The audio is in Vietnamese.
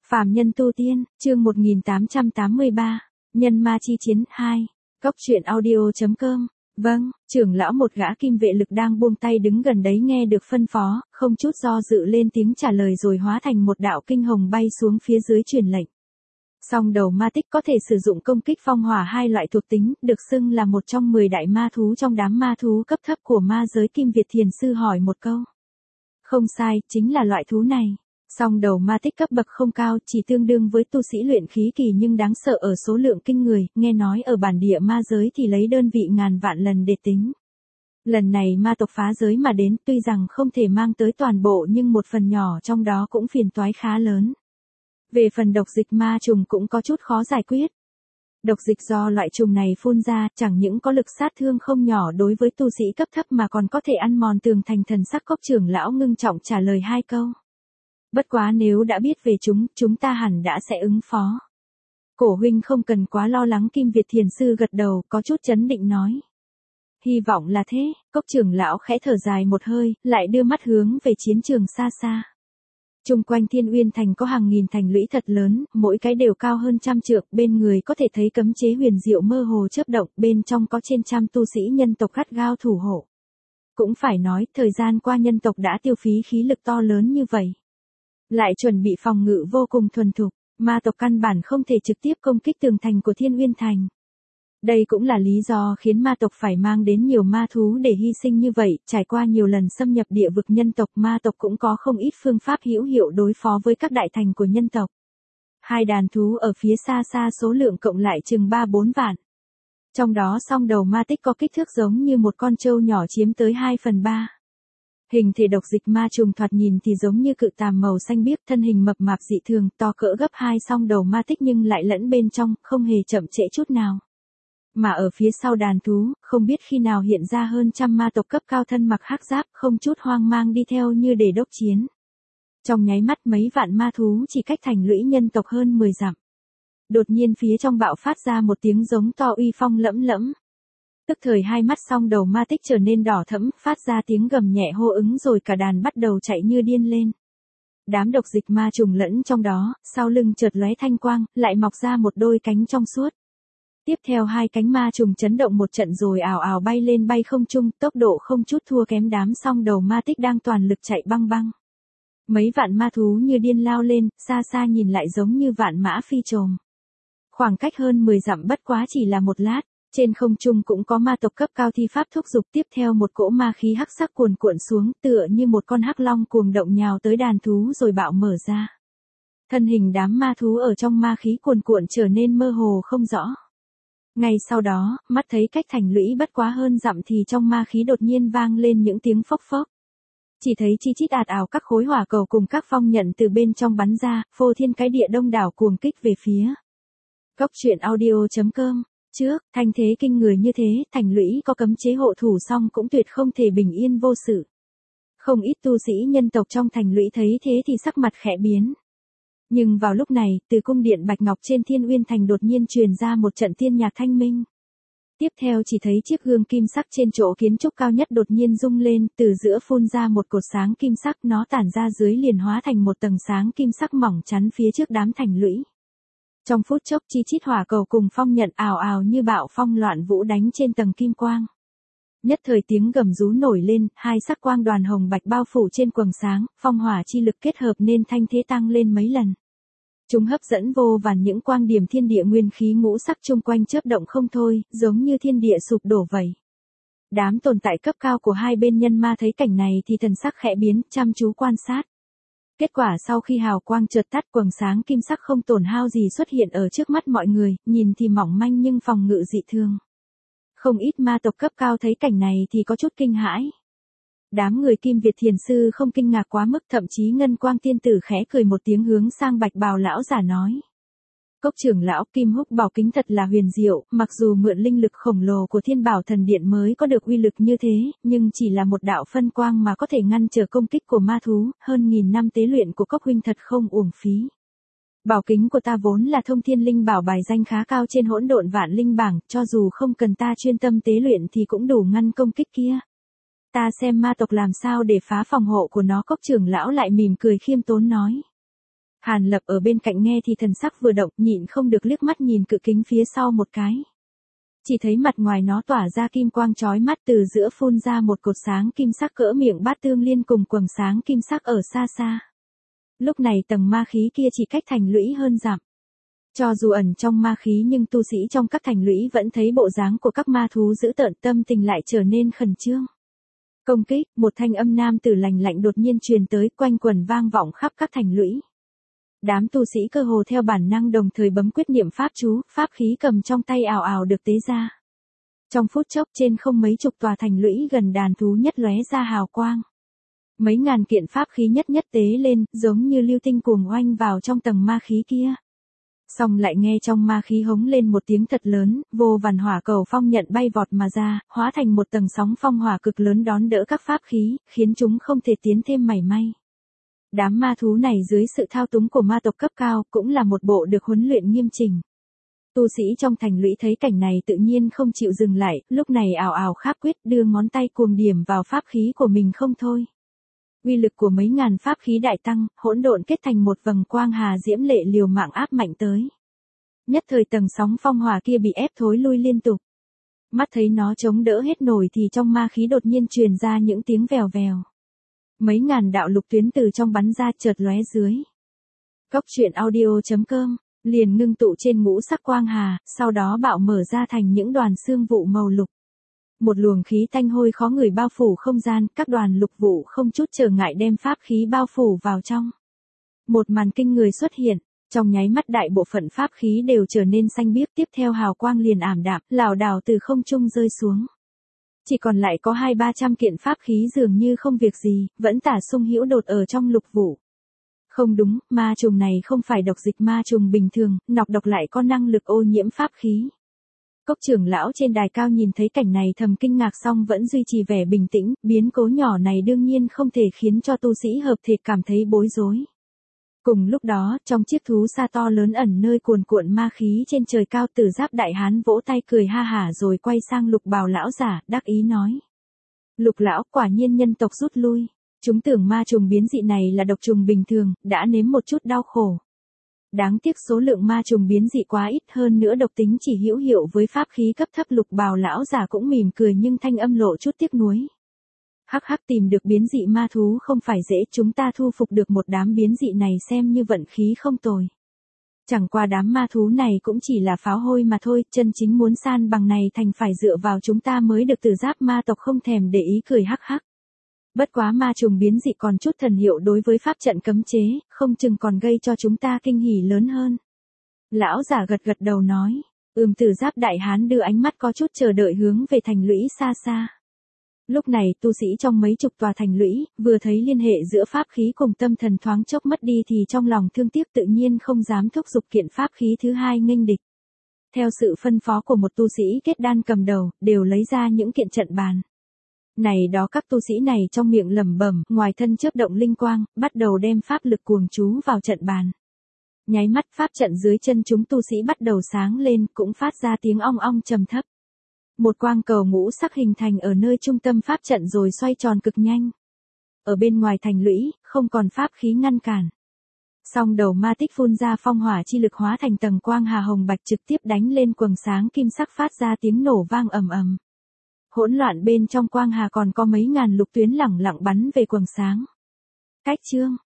Phàm nhân tu tiên, chương 1883, nhân ma chi chiến 2, Cốc truyện audio.com. Vâng, trưởng lão một gã kim vệ lực đang buông tay đứng gần đấy nghe được phân phó, không chút do dự lên tiếng trả lời rồi hóa thành một đạo kinh hồng bay xuống phía dưới truyền lệnh. Song đầu ma tích có thể sử dụng công kích phong hỏa hai loại thuộc tính, được xưng là một trong 10 đại ma thú trong đám ma thú cấp thấp của ma giới. Kim Việt Thiền Sư hỏi một câu. Không sai, chính là loại thú này. Song đầu ma tích cấp bậc không cao, chỉ tương đương với tu sĩ luyện khí kỳ nhưng đáng sợ ở số lượng kinh người, nghe nói ở bản địa ma giới thì lấy đơn vị ngàn vạn lần để tính. Lần này ma tộc phá giới mà đến, tuy rằng không thể mang tới toàn bộ nhưng một phần nhỏ trong đó cũng phiền toái khá lớn. Về phần độc dịch ma trùng cũng có chút khó giải quyết. Độc dịch do loại trùng này phun ra, chẳng những có lực sát thương không nhỏ đối với tu sĩ cấp thấp mà còn có thể ăn mòn tường thành. Thần sắc Cốc trưởng lão ngưng trọng trả lời hai câu. Bất quá nếu đã biết về chúng ta hẳn đã sẽ ứng phó. Cổ huynh không cần quá lo lắng. Kim Việt Thiền Sư gật đầu, có chút chấn định nói. Hy vọng là thế. Cốc trưởng lão khẽ thở dài một hơi, lại đưa mắt hướng về chiến trường xa xa. Chung quanh Thiên Uyên Thành có hàng nghìn thành lũy thật lớn, mỗi cái đều cao hơn 100 trượng, bên người có thể thấy cấm chế huyền diệu mơ hồ chớp động, bên trong có trên 100 tu sĩ nhân tộc gắt gao thủ hộ. Cũng phải nói, thời gian qua nhân tộc đã tiêu phí khí lực to lớn như vậy. Lại chuẩn bị phòng ngự vô cùng thuần thục, ma tộc căn bản không thể trực tiếp công kích tường thành của Thiên Uyên Thành. Đây cũng là lý do khiến ma tộc phải mang đến nhiều ma thú để hy sinh như vậy. Trải qua nhiều lần xâm nhập địa vực nhân tộc, ma tộc cũng có không ít phương pháp hữu hiệu đối phó với các đại thành của nhân tộc. Hai đàn thú ở phía xa xa số lượng cộng lại chừng 3-4 vạn. Trong đó song đầu ma tích có kích thước giống như một con trâu nhỏ chiếm tới 2/3. Hình thể độc dịch ma trùng thoạt nhìn thì giống như cự tàm màu xanh biếc, thân hình mập mạp dị thường, to cỡ gấp 2 song đầu ma tích nhưng lại lẫn bên trong, không hề chậm trễ chút nào. Mà ở phía sau đàn thú, không biết khi nào hiện ra hơn 100 ma tộc cấp cao thân mặc hắc giáp, không chút hoang mang đi theo như để đốc chiến. Trong nháy mắt mấy vạn ma thú chỉ cách thành lũy nhân tộc hơn 10 dặm. Đột nhiên phía trong bạo phát ra một tiếng giống to uy phong lẫm lẫm. Tức thời hai mắt song đầu ma tích trở nên đỏ thẫm, phát ra tiếng gầm nhẹ hô ứng rồi cả đàn bắt đầu chạy như điên lên. Đám độc dịch ma trùng lẫn trong đó, sau lưng chợt lóe thanh quang, lại mọc ra một đôi cánh trong suốt. Tiếp theo hai cánh ma trùng chấn động một trận rồi ào ào bay lên bay không trung, tốc độ không chút thua kém đám song đầu ma tích đang toàn lực chạy băng băng. Mấy vạn ma thú như điên lao lên, xa xa nhìn lại giống như vạn mã phi trồm. Khoảng cách hơn 10 dặm bất quá chỉ là một lát. Trên không trung cũng có ma tộc cấp cao thi pháp thúc giục, tiếp theo một cỗ ma khí hắc sắc cuồn cuộn xuống, tựa như một con hắc long cuồng động nhào tới đàn thú rồi bạo mở ra. Thân hình đám ma thú ở trong ma khí cuồn cuộn trở nên mơ hồ không rõ. Ngay sau đó, mắt thấy cách thành lũy bất quá hơn dặm thì trong ma khí đột nhiên vang lên những tiếng phốc phốc. Chỉ thấy chi chít ạt ào các khối hỏa cầu cùng các phong nhận từ bên trong bắn ra, phô thiên cái địa đông đảo cuồng kích về phía. Cốc truyện audio.com. Trước, thanh thế kinh người như thế, thành lũy có cấm chế hộ thủ song cũng tuyệt không thể bình yên vô sự. Không ít tu sĩ nhân tộc trong thành lũy thấy thế thì sắc mặt khẽ biến. Nhưng vào lúc này, từ cung điện Bạch Ngọc trên Thiên Uyên Thành đột nhiên truyền ra một trận tiên nhạc thanh minh. Tiếp theo chỉ thấy chiếc gương kim sắc trên chỗ kiến trúc cao nhất đột nhiên rung lên, từ giữa phun ra một cột sáng kim sắc, nó tản ra dưới liền hóa thành một tầng sáng kim sắc mỏng chắn phía trước đám thành lũy. Trong phút chốc chi chít hỏa cầu cùng phong nhận ào ào như bạo phong loạn vũ đánh trên tầng kim quang. Nhất thời tiếng gầm rú nổi lên, hai sắc quang đoàn hồng bạch bao phủ trên quầng sáng, phong hỏa chi lực kết hợp nên thanh thế tăng lên mấy lần. Chúng hấp dẫn vô vàn những quang điểm thiên địa nguyên khí ngũ sắc chung quanh chớp động không thôi, giống như thiên địa sụp đổ vậy. Đám tồn tại cấp cao của hai bên nhân ma thấy cảnh này thì thần sắc khẽ biến, chăm chú quan sát. Kết quả sau khi hào quang chợt tắt, quầng sáng kim sắc không tổn hao gì xuất hiện ở trước mắt mọi người, nhìn thì mỏng manh nhưng phòng ngự dị thường. Không ít ma tộc cấp cao thấy cảnh này thì có chút kinh hãi. Đám người Kim Việt Thiền Sư không kinh ngạc quá mức, thậm chí Ngân Quang Tiên Tử khẽ cười một tiếng hướng sang Bạch Bào lão giả nói. Cốc trưởng lão, Kim Húc bảo kính thật là huyền diệu, mặc dù mượn linh lực khổng lồ của Thiên Bảo Thần Điện mới có được uy lực như thế, nhưng chỉ là một đạo phân quang mà có thể ngăn trở công kích của ma thú, hơn 1000 năm tế luyện của Cốc huynh thật không uổng phí. Bảo kính của ta vốn là thông thiên linh bảo bài danh khá cao trên hỗn độn vạn linh bảng, cho dù không cần ta chuyên tâm tế luyện thì cũng đủ ngăn công kích kia. Ta xem ma tộc làm sao để phá phòng hộ của nó. Cốc trưởng lão lại mỉm cười khiêm tốn nói. Hàn Lập ở bên cạnh nghe thì thần sắc vừa động, nhịn không được liếc mắt nhìn cự kính phía sau một cái. Chỉ thấy mặt ngoài nó tỏa ra kim quang chói mắt, từ giữa phun ra một cột sáng kim sắc cỡ miệng bát tương liên cùng quầng sáng kim sắc ở xa xa. Lúc này tầng ma khí kia chỉ cách thành lũy hơn dặm. Cho dù ẩn trong ma khí nhưng tu sĩ trong các thành lũy vẫn thấy bộ dáng của các ma thú dữ tợn, tâm tình lại trở nên khẩn trương. Công kích, một thanh âm nam tử lạnh lạnh đột nhiên truyền tới, quanh quẩn vang vọng khắp các thành lũy. Đám tu sĩ cơ hồ theo bản năng đồng thời bấm quyết niệm pháp chú, pháp khí cầm trong tay ào ào được tế ra. Trong phút chốc trên không mấy chục tòa thành lũy gần đàn thú nhất lóe ra hào quang. Mấy ngàn kiện pháp khí nhất nhất tế lên, giống như lưu tinh cuồng oanh vào trong tầng ma khí kia. Xong lại nghe trong ma khí hống lên một tiếng thật lớn, vô vàn hỏa cầu phong nhận bay vọt mà ra, hóa thành một tầng sóng phong hỏa cực lớn đón đỡ các pháp khí, khiến chúng không thể tiến thêm mảy may. Đám ma thú này dưới sự thao túng của ma tộc cấp cao cũng là một bộ được huấn luyện nghiêm chỉnh. Tu sĩ trong thành lũy thấy cảnh này tự nhiên không chịu dừng lại, lúc này ào ào kháp quyết đưa ngón tay cuồng điểm vào pháp khí của mình không thôi. Uy lực của mấy ngàn pháp khí đại tăng, hỗn độn kết thành một vầng quang hà diễm lệ liều mạng áp mạnh tới. Nhất thời tầng sóng phong hỏa kia bị ép thối lui liên tục. Mắt thấy nó chống đỡ hết nổi thì trong ma khí đột nhiên truyền ra những tiếng vèo vèo. Mấy ngàn đạo lục tuyến từ trong bắn ra chợt lóe dưới. Cốc truyện audio.com liền ngưng tụ trên ngũ sắc quang hà, sau đó bạo mở ra thành những đoàn xương vụ màu lục. Một luồng khí tanh hôi khó ngửi bao phủ không gian, các đoàn lục vụ không chút trở ngại đem pháp khí bao phủ vào trong. Một màn kinh người xuất hiện, trong nháy mắt đại bộ phận pháp khí đều trở nên xanh biếc, tiếp theo hào quang liền ảm đạm, lảo đảo từ không trung rơi xuống. Chỉ còn lại có 200-300 kiện pháp khí dường như không việc gì, vẫn tả sung hữu đột ở trong lục vụ. Không đúng, ma trùng này không phải độc dịch ma trùng bình thường, nọc độc lại có năng lực ô nhiễm pháp khí. Cốc trưởng lão trên đài cao nhìn thấy cảnh này thầm kinh ngạc song vẫn duy trì vẻ bình tĩnh, biến cố nhỏ này đương nhiên không thể khiến cho tu sĩ hợp thể cảm thấy bối rối. Cùng lúc đó, trong chiếc thú sa to lớn ẩn nơi cuồn cuộn ma khí trên trời cao, Tử Giáp đại hán vỗ tay cười ha hả rồi quay sang Lục Bào lão giả, đắc ý nói. Lục lão, quả nhiên nhân tộc rút lui. Chúng tưởng ma trùng biến dị này là độc trùng bình thường, đã nếm một chút đau khổ. Đáng tiếc số lượng ma trùng biến dị quá ít, hơn nữa độc tính chỉ hữu hiệu với pháp khí cấp thấp. Lục Bào lão giả cũng mỉm cười nhưng thanh âm lộ chút tiếc nuối. Hắc hắc, tìm được biến dị ma thú không phải dễ, chúng ta thu phục được một đám biến dị này xem như vận khí không tồi. Chẳng qua đám ma thú này cũng chỉ là pháo hôi mà thôi, chân chính muốn san bằng này thành phải dựa vào chúng ta mới được. Tử Giáp ma tộc không thèm để ý cười hắc hắc. Bất quá ma trùng biến dị còn chút thần hiệu đối với pháp trận cấm chế, không chừng còn gây cho chúng ta kinh hỉ lớn hơn. Lão giả gật gật đầu nói, Tử Giáp đại hán đưa ánh mắt có chút chờ đợi hướng về thành lũy xa xa. Lúc này tu sĩ trong mấy chục tòa thành lũy, vừa thấy liên hệ giữa pháp khí cùng tâm thần thoáng chốc mất đi thì trong lòng thương tiếc tự nhiên không dám thúc giục kiện pháp khí thứ hai nghênh địch. Theo sự phân phó của một tu sĩ kết đan cầm đầu, đều lấy ra những kiện trận bàn. Này đó các tu sĩ này trong miệng lẩm bẩm, ngoài thân chớp động linh quang, bắt đầu đem pháp lực cuồng chú vào trận bàn. Nháy mắt pháp trận dưới chân chúng tu sĩ bắt đầu sáng lên, cũng phát ra tiếng ong ong trầm thấp. Một quang cầu ngũ sắc hình thành ở nơi trung tâm pháp trận rồi xoay tròn cực nhanh. Ở bên ngoài thành lũy, không còn pháp khí ngăn cản. Song đầu ma tích phun ra phong hỏa chi lực hóa thành tầng quang hà hồng bạch trực tiếp đánh lên quầng sáng kim sắc phát ra tiếng nổ vang ầm ầm. Hỗn loạn bên trong quang hà còn có mấy ngàn lục tuyến lẳng lặng bắn về quầng sáng. Cách chương